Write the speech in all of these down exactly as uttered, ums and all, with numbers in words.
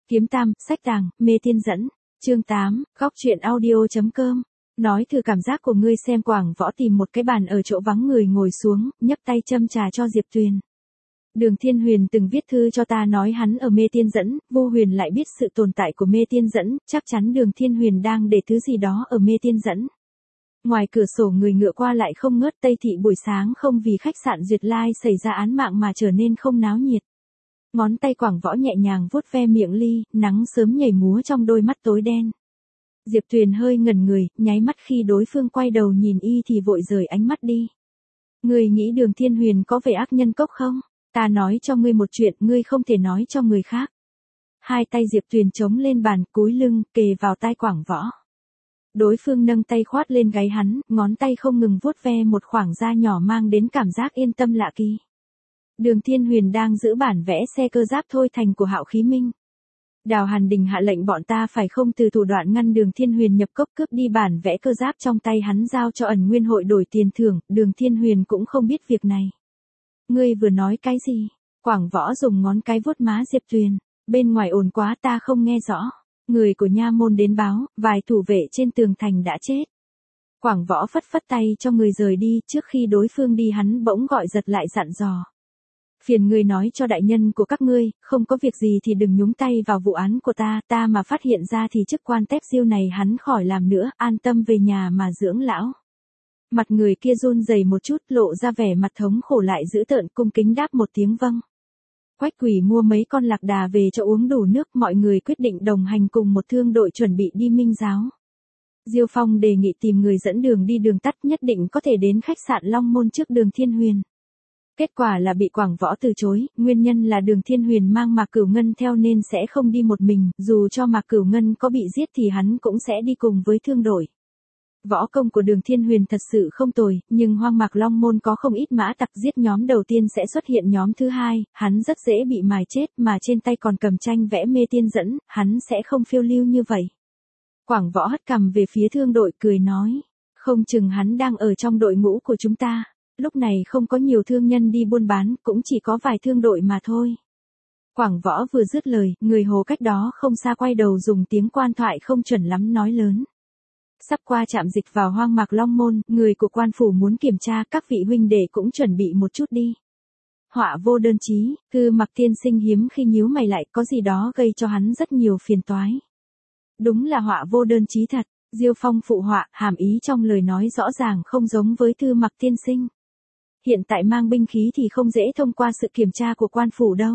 Kiếm Tam, sách tàng, mê tiên dẫn. Chương tám, góc truyện audio chấm com. Nói thử cảm giác của ngươi xem. Quảng Võ tìm một cái bàn ở chỗ vắng người ngồi xuống, nhấc tay châm trà cho Diệp Tuyền. Đường Thiên Huyền từng viết thư cho ta nói hắn ở mê tiên dẫn, Vô Huyền lại biết sự tồn tại của mê tiên dẫn, chắc chắn Đường Thiên Huyền đang để thứ gì đó ở mê tiên dẫn. Ngoài cửa sổ người ngựa qua lại không ngớt. Tây Thị buổi sáng không vì khách sạn Duyệt Lai xảy ra án mạng mà trở nên không náo nhiệt. Ngón tay Quảng Võ nhẹ nhàng vuốt ve miệng ly, nắng sớm nhảy múa trong đôi mắt tối đen. Diệp Tuyền hơi ngẩn người, nháy mắt khi đối phương quay đầu nhìn y thì vội rời ánh mắt đi. Ngươi nghĩ Đường Thiên Huyền có vẻ ác nhân cốc không? Ta nói cho ngươi một chuyện, ngươi không thể nói cho người khác. Hai tay Diệp Tuyền chống lên bàn, cúi lưng, kề vào tai Quảng Võ. Đối phương nâng tay khoát lên gáy hắn, ngón tay không ngừng vuốt ve một khoảng da nhỏ mang đến cảm giác yên tâm lạ kỳ. Đường Thiên Huyền đang giữ bản vẽ xe cơ giáp thôi thành của Hạo Khí Minh. Đào Hàn Đình hạ lệnh bọn ta phải không từ thủ đoạn ngăn Đường Thiên Huyền nhập cốc cướp đi bản vẽ cơ giáp trong tay hắn giao cho ẩn nguyên hội đổi tiền thưởng, Đường Thiên Huyền cũng không biết việc này. Ngươi vừa nói cái gì? Quảng Võ dùng ngón cái vuốt má Diệp Tuyền, bên ngoài ồn quá ta không nghe rõ. Người của nha môn đến báo, vài thủ vệ trên tường thành đã chết. Quảng Võ phất phất tay cho người rời đi, trước khi đối phương đi hắn bỗng gọi giật lại dặn dò. Phiền ngươi nói cho đại nhân của các ngươi, không có việc gì thì đừng nhúng tay vào vụ án của ta, ta mà phát hiện ra thì chức quan tép diêu này hắn khỏi làm nữa, an tâm về nhà mà dưỡng lão. Mặt người kia run rẩy một chút, lộ ra vẻ mặt thống khổ lại dữ tợn, cung kính đáp một tiếng vâng. Quách Quỷ mua mấy con lạc đà về cho uống đủ nước, mọi người quyết định đồng hành cùng một thương đội chuẩn bị đi Minh Giáo. Diêu Phong đề nghị tìm người dẫn đường đi đường tắt, nhất định có thể đến khách sạn Long Môn trước Đường Thiên Huyền. Kết quả là bị Quảng Võ từ chối, nguyên nhân là Đường Thiên Huyền mang Mạc Cửu Ngân theo nên sẽ không đi một mình, dù cho Mạc Cửu Ngân có bị giết thì hắn cũng sẽ đi cùng với thương đội. Võ công của Đường Thiên Huyền thật sự không tồi, nhưng Hoang Mạc Long Môn có không ít mã tặc, giết nhóm đầu tiên sẽ xuất hiện nhóm thứ hai, hắn rất dễ bị mài chết, mà trên tay còn cầm tranh vẽ mê tiên dẫn, hắn sẽ không phiêu lưu như vậy. Quảng Võ hất cằm về phía thương đội cười nói, không chừng hắn đang ở trong đội ngũ của chúng ta. Lúc này không có nhiều thương nhân đi buôn bán, cũng chỉ có vài thương đội mà thôi. Quảng Võ vừa dứt lời, người hồ cách đó không xa quay đầu dùng tiếng quan thoại không chuẩn lắm nói lớn. Sắp qua trạm dịch vào Hoang Mạc Long Môn, người của quan phủ muốn kiểm tra, các vị huynh đệ cũng chuẩn bị một chút đi. Họa vô đơn chí, Tư Mặc tiên sinh hiếm khi nhíu mày lại, có gì đó gây cho hắn rất nhiều phiền toái. Đúng là họa vô đơn chí thật, Diêu Phong phụ họa, hàm ý trong lời nói rõ ràng không giống với Tư Mặc tiên sinh. Hiện tại mang binh khí thì không dễ thông qua sự kiểm tra của quan phủ đâu.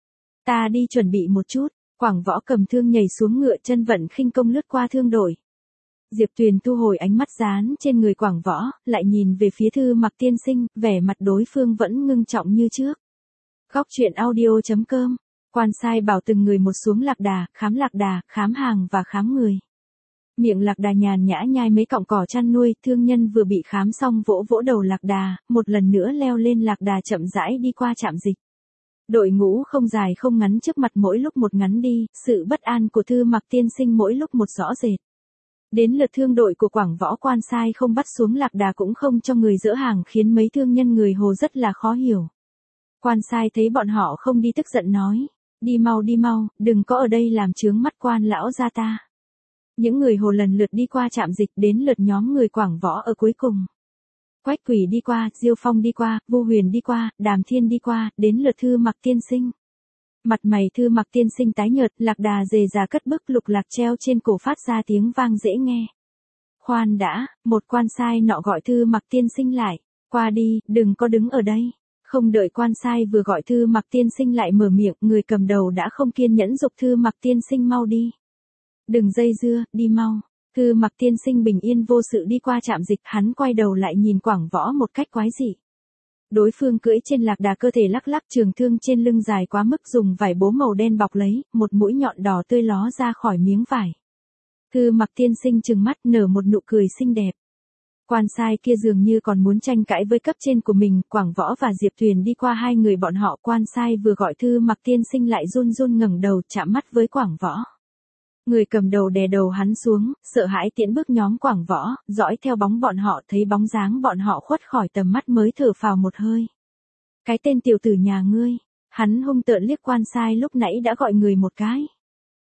Ta đi chuẩn bị một chút. Quảng Võ cầm thương nhảy xuống ngựa, chân vận khinh công lướt qua thương đội. Diệp Tuyền thu hồi ánh mắt dán trên người Quảng Võ, lại nhìn về phía Thư Mặc tiên sinh, vẻ mặt đối phương vẫn ngưng trọng như trước. Góc truyện audio chấm com. Quan sai bảo từng người một xuống lạc đà, khám lạc đà, khám hàng và khám người. Miệng lạc đà nhàn nhã nhai mấy cọng cỏ chăn nuôi, thương nhân vừa bị khám xong vỗ vỗ đầu lạc đà, một lần nữa leo lên lạc đà chậm rãi đi qua trạm dịch. Đội ngũ không dài không ngắn, trước mặt mỗi lúc một ngắn đi, sự bất an của Thư Mặc tiên sinh mỗi lúc một rõ rệt. Đến lượt thương đội của Quảng Võ, quan sai không bắt xuống lạc đà cũng không cho người dỡ hàng, khiến mấy thương nhân người hồ rất là khó hiểu. Quan sai thấy bọn họ không đi tức giận nói, đi mau đi mau, đừng có ở đây làm chướng mắt quan lão gia ta. Những người hồ lần lượt đi qua trạm dịch, đến lượt nhóm người Quảng Võ ở cuối cùng. Quách Quỷ đi qua, Diêu Phong đi qua, Vô Huyền đi qua, Đàm Thiên đi qua, đến lượt Thư Mặc tiên sinh. Mặt mày Thư Mặc tiên sinh tái nhợt, lạc đà dề già cất bước, lục lạc treo trên cổ phát ra tiếng vang dễ nghe. Khoan đã, một quan sai nọ gọi Thư Mặc tiên sinh lại, qua đi, đừng có đứng ở đây. Không đợi quan sai vừa gọi Thư Mặc tiên sinh lại mở miệng, người cầm đầu đã không kiên nhẫn giục Thư Mặc tiên sinh mau đi. Đừng dây dưa, đi mau. Thư Mặc tiên sinh bình yên vô sự đi qua trạm dịch, hắn quay đầu lại nhìn Quảng Võ một cách quái dị. Đối phương cưỡi trên lạc đà, cơ thể lắc lắc, trường thương trên lưng dài quá mức, dùng vải bố màu đen bọc lấy, một mũi nhọn đỏ tươi ló ra khỏi miếng vải. Thư Mặc tiên sinh trừng mắt nở một nụ cười xinh đẹp. Quan sai kia dường như còn muốn tranh cãi với cấp trên của mình, Quảng Võ và Diệp Tuyền đi qua hai người bọn họ, quan sai vừa gọi Thư Mặc tiên sinh lại run run ngẩng đầu chạm mắt với Quảng Võ. Người cầm đầu đè đầu hắn xuống, sợ hãi tiễn bước nhóm Quảng Võ, dõi theo bóng bọn họ, thấy bóng dáng bọn họ khuất khỏi tầm mắt mới thở phào một hơi. Cái tên tiểu tử nhà ngươi, hắn hung tợn liếc quan sai lúc nãy đã gọi người một cái.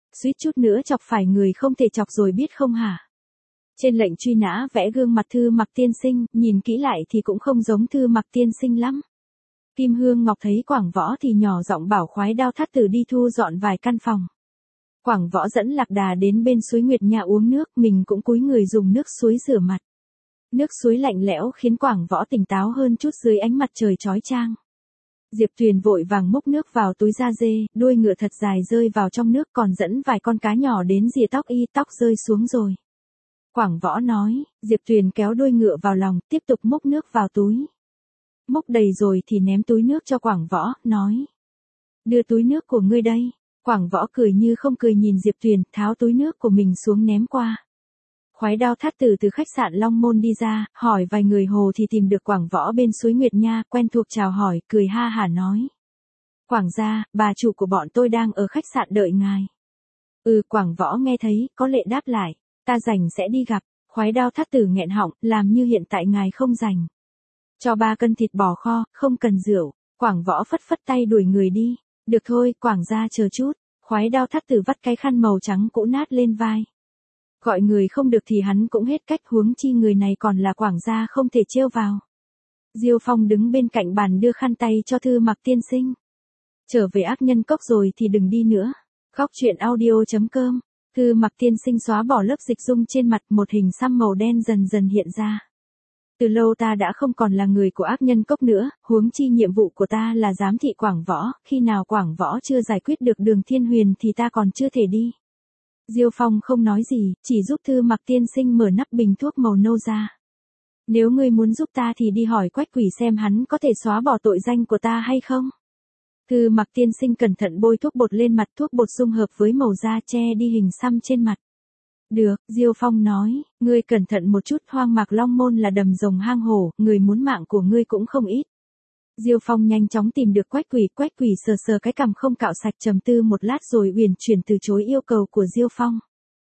Suýt chút nữa chọc phải người không thể chọc rồi biết không hả? Trên lệnh truy nã vẽ gương mặt Thư Mặc tiên sinh, nhìn kỹ lại thì cũng không giống Thư Mặc tiên sinh lắm. Kim Hương Ngọc thấy Quảng Võ thì nhỏ giọng bảo khoái đao thắt tử đi thu dọn vài căn phòng. Quảng Võ dẫn Lạc Đà đến bên suối Nguyệt Nha uống nước, mình cũng cúi người dùng nước suối rửa mặt. Nước suối lạnh lẽo khiến Quảng Võ tỉnh táo hơn chút dưới ánh mặt trời chói chang. Diệp Tuyền vội vàng múc nước vào túi da dê, đuôi ngựa thật dài rơi vào trong nước, còn dẫn vài con cá nhỏ đến rìa tóc y, tóc rơi xuống rồi. Quảng Võ nói, Diệp Tuyền kéo đuôi ngựa vào lòng, tiếp tục múc nước vào túi. Múc đầy rồi thì ném túi nước cho Quảng Võ, nói. Đưa túi nước của ngươi đây. Quảng Võ cười như không cười nhìn Diệp Tuyền, tháo túi nước của mình xuống ném qua. Khoái đao thắt tử từ khách sạn Long Môn đi ra, hỏi vài người hồ thì tìm được Quảng Võ bên suối Nguyệt Nha, quen thuộc chào hỏi, cười ha hả nói. Quảng gia, bà chủ của bọn tôi đang ở khách sạn đợi ngài. Ừ, Quảng Võ nghe thấy, có lệ đáp lại, ta rảnh sẽ đi gặp. Khoái đao thắt tử nghẹn họng, làm như hiện tại ngài không rảnh. Cho ba cân thịt bò kho, không cần rượu. Quảng Võ phất phất tay đuổi người đi. Được thôi, Quảng gia chờ chút. Khoái đao thắt tử vắt cái khăn màu trắng cũ nát lên vai. Gọi người không được thì hắn cũng hết cách, huống chi người này còn là Quảng gia không thể trêu vào. Diêu Phong đứng bên cạnh bàn đưa khăn tay cho Thư Mặc tiên sinh. Trở về Ác Nhân Cốc rồi thì đừng đi nữa. Góc truyện audio chấm com. Thư Mặc tiên sinh xóa bỏ lớp dịch dung trên mặt, một hình xăm màu đen dần dần hiện ra. Từ lâu ta đã không còn là người của Ác Nhân Cốc nữa, huống chi nhiệm vụ của ta là giám thị Quảng Võ, khi nào Quảng Võ chưa giải quyết được Đường Thiên Huyền thì ta còn chưa thể đi. Diêu Phong không nói gì, chỉ giúp Thư Mặc tiên sinh mở nắp bình thuốc màu nâu ra. Nếu ngươi muốn giúp ta thì đi hỏi Quách Quỷ xem hắn có thể xóa bỏ tội danh của ta hay không. Thư Mặc tiên sinh cẩn thận bôi thuốc bột lên mặt, thuốc bột dung hợp với màu da che đi hình xăm trên mặt. Được, Diêu Phong nói, ngươi cẩn thận một chút, Hoang Mạc Long Môn là đầm rồng hang hổ, người muốn mạng của ngươi cũng không ít. Diêu Phong nhanh chóng tìm được Quách Quỷ, Quách Quỷ sờ sờ cái cằm không cạo sạch, trầm tư một lát rồi uyển chuyển từ chối yêu cầu của Diêu Phong.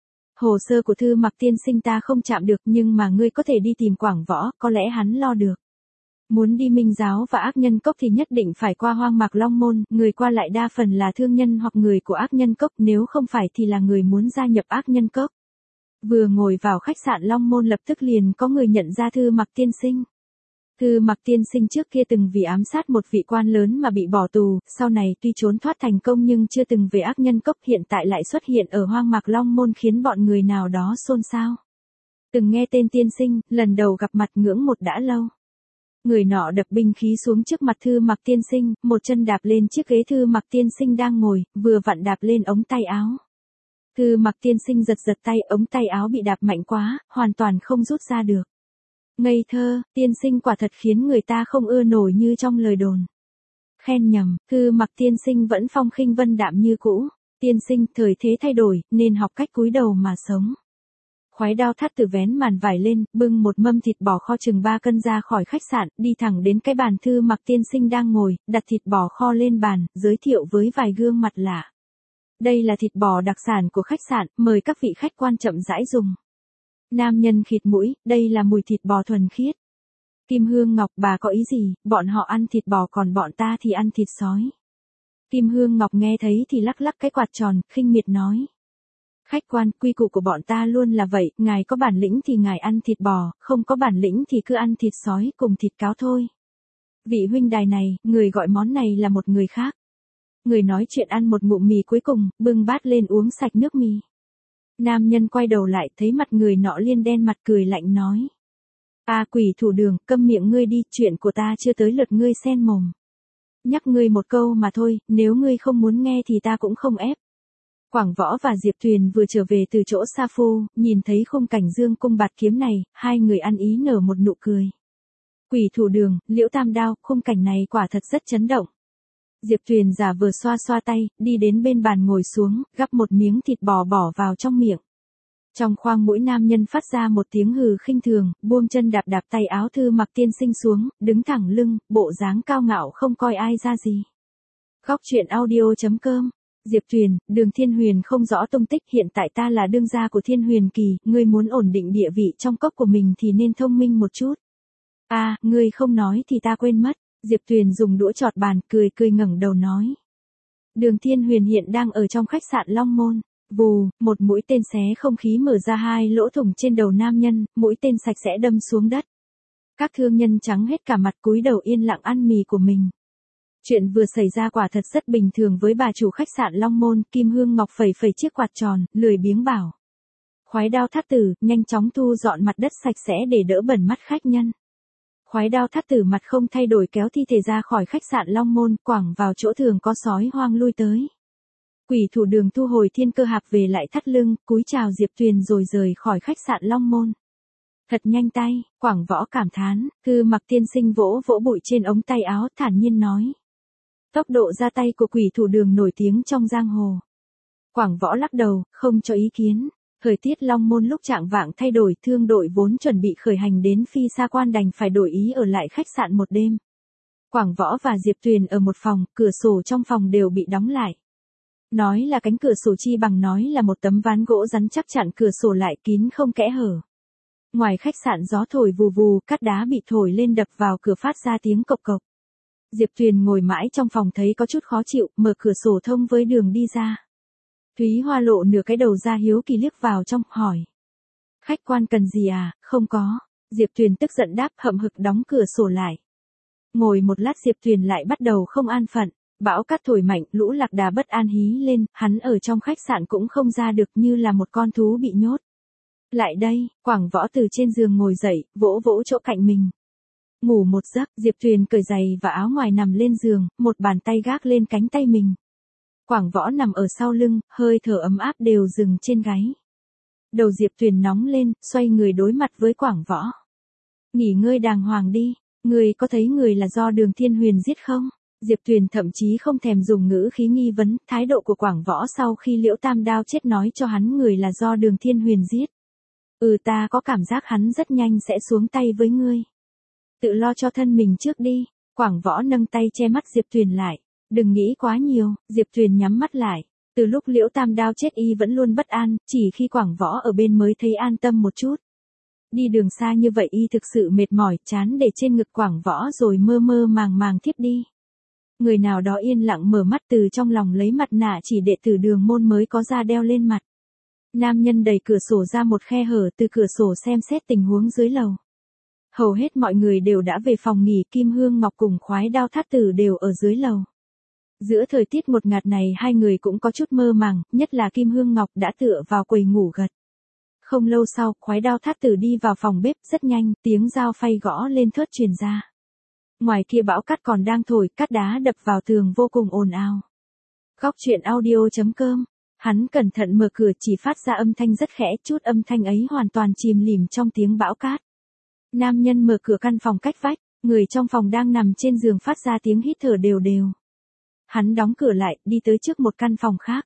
Hồ sơ của Thư Mặc tiên sinh ta không chạm được, nhưng mà ngươi có thể đi tìm Quảng Võ, có lẽ hắn lo được. Muốn đi Minh Giáo và Ác Nhân Cốc thì nhất định phải qua Hoang Mạc Long Môn, người qua lại đa phần là thương nhân hoặc người của Ác Nhân Cốc, nếu không phải thì là người muốn gia nhập Ác Nhân Cốc. Vừa ngồi vào khách sạn Long Môn lập tức liền có người nhận ra Thư Mặc tiên sinh. Thư Mặc tiên sinh trước kia từng vì ám sát một vị quan lớn mà bị bỏ tù, sau này tuy trốn thoát thành công nhưng chưa từng về Ác Nhân Cốc, hiện tại lại xuất hiện ở Hoang Mạc Long Môn khiến bọn người nào đó xôn xao. Từng nghe tên tiên sinh, lần đầu gặp mặt ngưỡng một đã lâu. Người nọ đập binh khí xuống trước mặt Thư Mặc tiên sinh, một chân đạp lên chiếc ghế Thư Mặc tiên sinh đang ngồi, vừa vặn đạp lên ống tay áo. Thư Mặc tiên sinh giật giật tay, ống tay áo bị đạp mạnh quá, hoàn toàn không rút ra được. Ngây thơ, tiên sinh quả thật khiến người ta không ưa nổi như trong lời đồn. Khen nhầm, Thư Mặc tiên sinh vẫn phong khinh vân đạm như cũ. Tiên sinh, thời thế thay đổi, nên học cách cúi đầu mà sống. Khoái đao thắt tử vén màn vải lên, bưng một mâm thịt bò kho chừng ba cân ra khỏi khách sạn, đi thẳng đến cái bàn Thư Mặc tiên sinh đang ngồi, đặt thịt bò kho lên bàn, giới thiệu với vài gương mặt lạ. Đây là thịt bò đặc sản của khách sạn, mời các vị khách quan chậm rãi dùng. Nam nhân khịt mũi, đây là mùi thịt bò thuần khiết. Kim Hương Ngọc, bà có ý gì, bọn họ ăn thịt bò còn bọn ta thì ăn thịt sói. Kim Hương Ngọc nghe thấy thì lắc lắc cái quạt tròn, khinh miệt nói. Khách quan, quy củ của bọn ta luôn là vậy, ngài có bản lĩnh thì ngài ăn thịt bò, không có bản lĩnh thì cứ ăn thịt sói cùng thịt cáo thôi. Vị huynh đài này, người gọi món này là một người khác. Người nói chuyện ăn một ngụm mì cuối cùng, bưng bát lên uống sạch nước mì. Nam nhân quay đầu lại thấy mặt người nọ liên đen mặt, cười lạnh nói. À, quỷ thủ Đường, câm miệng ngươi đi, chuyện của ta chưa tới lượt ngươi xen mồm. Nhắc ngươi một câu mà thôi, nếu ngươi không muốn nghe thì ta cũng không ép. Quảng Võ và Diệp Tuyền vừa trở về từ chỗ Sa Phu, nhìn thấy khung cảnh dương cung bạt kiếm này, hai người ăn ý nở một nụ cười. Quỷ thủ Đường, Liễu Tam Đao, khung cảnh này quả thật rất chấn động. Diệp Tuyền giả vừa xoa xoa tay, đi đến bên bàn ngồi xuống, gắp một miếng thịt bò bỏ vào trong miệng. Trong khoang mũi nam nhân phát ra một tiếng hừ khinh thường, buông chân đạp đạp tay áo Thư Mặc tiên sinh xuống, đứng thẳng lưng, bộ dáng cao ngạo không coi ai ra gì. Góc truyện audio chấm com. Diệp Tuyền, Đường Thiên Huyền không rõ tung tích, hiện tại ta là đương gia của Thiên Huyền Kỳ, ngươi muốn ổn định địa vị trong cốc của mình thì nên thông minh một chút. À, ngươi không nói thì ta quên mất. Diệp Tuyền dùng đũa chọt bàn, cười cười ngẩng đầu nói. Đường Thiên Huyền hiện đang ở trong khách sạn Long Môn. Vù, một mũi tên xé không khí mở ra hai lỗ thủng trên đầu nam nhân, mũi tên sạch sẽ đâm xuống đất. Các thương nhân trắng hết cả mặt cúi đầu yên lặng ăn mì của mình. Chuyện vừa xảy ra quả thật rất bình thường với bà chủ khách sạn Long Môn, Kim Hương Ngọc phẩy phẩy chiếc quạt tròn, lười biếng bảo. Khoái đao thát tử, nhanh chóng thu dọn mặt đất sạch sẽ để đỡ bẩn mắt khách nhân. Khoái đao thát tử mặt không thay đổi kéo thi thể ra khỏi khách sạn Long Môn, quẳng vào chỗ thường có sói hoang lui tới. Quỷ thủ Đường thu hồi thiên cơ hạp về lại thắt lưng, cúi chào Diệp Tuyền rồi rời khỏi khách sạn Long Môn. Thật nhanh tay, Quảng Võ cảm thán, Thư Mặc tiên sinh vỗ vỗ bụi trên ống tay áo, thản nhiên nói. Tốc độ ra tay của quỷ thủ Đường nổi tiếng trong giang hồ. Quảng Võ lắc đầu, không cho ý kiến. Thời tiết Long Môn lúc trạng vạng thay đổi, thương đội vốn chuẩn bị khởi hành đến Phi Sa Quan đành phải đổi ý ở lại khách sạn một đêm. Quảng Võ và Diệp Tuyền ở một phòng, cửa sổ trong phòng đều bị đóng lại. Nói là cánh cửa sổ chi bằng nói là một tấm ván gỗ rắn chắc chặn cửa sổ lại kín không kẽ hở. Ngoài khách sạn gió thổi vù vù, cát đá bị thổi lên đập vào cửa phát ra tiếng cộc cộc. Diệp Tuyền ngồi mãi trong phòng thấy có chút khó chịu, mở cửa sổ thông với đường đi ra. Thúy Hoa lộ nửa cái đầu ra hiếu kỳ liếc vào trong, hỏi. Khách quan cần gì à, không có. Diệp Tuyền tức giận đáp, hậm hực đóng cửa sổ lại. Ngồi một lát Diệp Tuyền lại bắt đầu không an phận. Bão cát thổi mạnh, lũ lạc đà bất an hí lên, hắn ở trong khách sạn cũng không ra được như là một con thú bị nhốt. Lại đây, Quảng Võ từ trên giường ngồi dậy, vỗ vỗ chỗ cạnh mình. Ngủ một giấc, Diệp Tuyền cởi giày và áo ngoài nằm lên giường, một bàn tay gác lên cánh tay mình. Quảng Võ nằm ở sau lưng, hơi thở ấm áp đều dừng trên gáy. Đầu Diệp Tuyền nóng lên, xoay người đối mặt với Quảng Võ. Nghỉ ngơi đàng hoàng đi, người có thấy người là do Đường Thiên Huyền giết không? Diệp Tuyền thậm chí không thèm dùng ngữ khí nghi vấn, thái độ của Quảng Võ sau khi Liễu Tam Đao chết nói cho hắn người là do Đường Thiên Huyền giết. Ừ, ta có cảm giác hắn rất nhanh sẽ xuống tay với ngươi. Tự lo cho thân mình trước đi. Quảng Võ nâng tay che mắt Diệp Tuyền lại. Đừng nghĩ quá nhiều. Diệp Tuyền nhắm mắt lại. Từ lúc Liễu Tam Đao chết y vẫn luôn bất an, chỉ khi Quảng Võ ở bên mới thấy an tâm một chút. Đi đường xa như vậy y thực sự mệt mỏi, chán để trên ngực Quảng Võ rồi mơ mơ màng màng thiếp đi. Người nào đó yên lặng mở mắt từ trong lòng lấy mặt nạ chỉ đệ tử Đường môn mới có ra đeo lên mặt. Nam nhân đẩy cửa sổ ra một khe hở, từ cửa sổ xem xét tình huống dưới lầu. Hầu hết mọi người đều đã về phòng nghỉ, Kim Hương Ngọc cùng Khoái Đao Thát Tử đều ở dưới lầu. Giữa thời tiết ngột ngạt này hai người cũng có chút mơ màng, nhất là Kim Hương Ngọc đã tựa vào quầy ngủ gật. Không lâu sau, Khoái Đao Thát Tử đi vào phòng bếp, rất nhanh, tiếng dao phay gõ lên thớt truyền ra. Ngoài kia bão cát còn đang thổi, cát đá đập vào tường vô cùng ồn ào. Góc truyện audio chấm com. Hắn cẩn thận mở cửa, chỉ phát ra âm thanh rất khẽ, chút âm thanh ấy hoàn toàn chìm lìm trong tiếng bão cát. Nam nhân mở cửa căn phòng cách vách, người trong phòng đang nằm trên giường phát ra tiếng hít thở đều đều. Hắn đóng cửa lại, đi tới trước một căn phòng khác.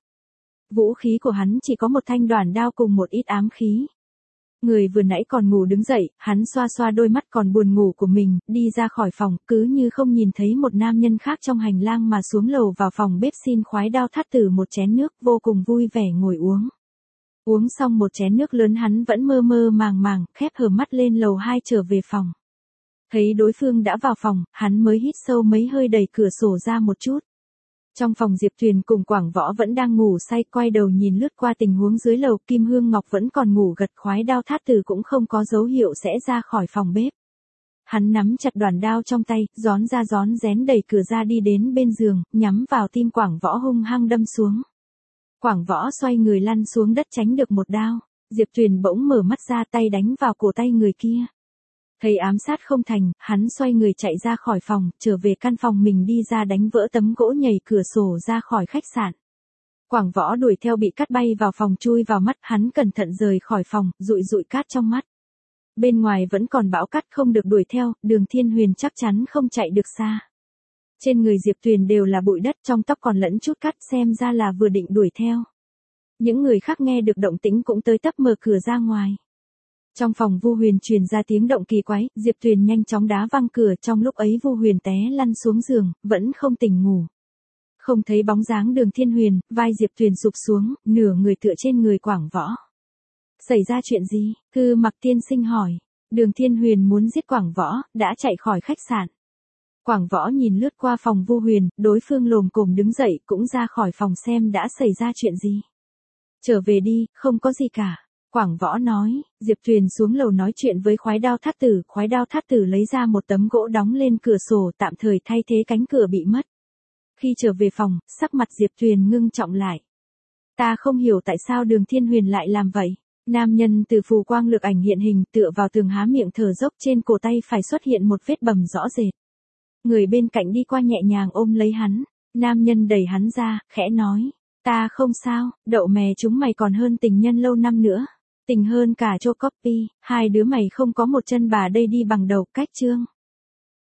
Vũ khí của hắn chỉ có một thanh đoản đao cùng một ít ám khí. Người vừa nãy còn ngủ đứng dậy, hắn xoa xoa đôi mắt còn buồn ngủ của mình, đi ra khỏi phòng, cứ như không nhìn thấy một nam nhân khác trong hành lang mà xuống lầu vào phòng bếp xin Khoái Đao Thát Tử một chén nước, vô cùng vui vẻ ngồi uống. Uống xong một chén nước lớn hắn vẫn mơ mơ màng màng, khép hờ mắt lên lầu hai trở về phòng. Thấy đối phương đã vào phòng, hắn mới hít sâu mấy hơi đẩy cửa sổ ra một chút. Trong phòng Diệp Tuyền cùng Quảng Võ vẫn đang ngủ say, quay đầu nhìn lướt qua tình huống dưới lầu, Kim Hương Ngọc vẫn còn ngủ gật, Khoái Đao Thát Tử cũng không có dấu hiệu sẽ ra khỏi phòng bếp. Hắn nắm chặt đoản đao trong tay, gión ra gión rén đẩy cửa ra đi đến bên giường, nhắm vào tim Quảng Võ hung hăng đâm xuống. Quảng Võ xoay người lăn xuống đất tránh được một đao. Diệp Tuyền bỗng mở mắt ra, tay đánh vào cổ tay người kia. Thấy ám sát không thành, hắn xoay người chạy ra khỏi phòng, trở về căn phòng mình đi ra đánh vỡ tấm gỗ nhảy cửa sổ ra khỏi khách sạn. Quảng Võ đuổi theo bị cát bay vào phòng chui vào mắt, hắn cẩn thận rời khỏi phòng, dụi dụi cát trong mắt. Bên ngoài vẫn còn bão cát không được đuổi theo, Đường Thiên Huyền chắc chắn không chạy được xa. Trên người Diệp Tuyền đều là bụi đất, trong tóc còn lẫn chút cát, xem ra là vừa định đuổi theo. Những người khác nghe được động tĩnh cũng tới tấp mở cửa ra ngoài. Trong phòng Vu Huyền truyền ra tiếng động kỳ quái, Diệp Tuyền nhanh chóng đá văng cửa, trong lúc ấy Vu Huyền té lăn xuống giường, vẫn không tỉnh ngủ. Không thấy bóng dáng Đường Thiên Huyền, vai Diệp Tuyền sụp xuống, nửa người tựa trên người Quảng Võ. Xảy ra chuyện gì? Thư Mặc tiên sinh hỏi. Đường Thiên Huyền muốn giết Quảng Võ, đã chạy khỏi khách sạn. Quảng Võ nhìn lướt qua phòng Vu Huyền, đối phương lồm cồm đứng dậy, cũng ra khỏi phòng xem đã xảy ra chuyện gì. Trở về đi, không có gì cả. Quảng Võ nói, Diệp Tuyền xuống lầu nói chuyện với khoái đao thát tử, khoái đao thát tử lấy ra một tấm gỗ đóng lên cửa sổ tạm thời thay thế cánh cửa bị mất. Khi trở về phòng, sắc mặt Diệp Tuyền ngưng trọng lại. Ta không hiểu tại sao Đường Thiên Huyền lại làm vậy. Nam nhân từ phù quang lực ảnh hiện hình tựa vào tường há miệng thở dốc, trên cổ tay phải xuất hiện một vết bầm rõ rệt. Người bên cạnh đi qua nhẹ nhàng ôm lấy hắn. Nam nhân đẩy hắn ra, khẽ nói. Ta không sao, đậu mè chúng mày còn hơn tình nhân lâu năm nữa. Tình hơn cả cho copy, hai đứa mày không có một chân bà đây đi bằng đầu, cách chương.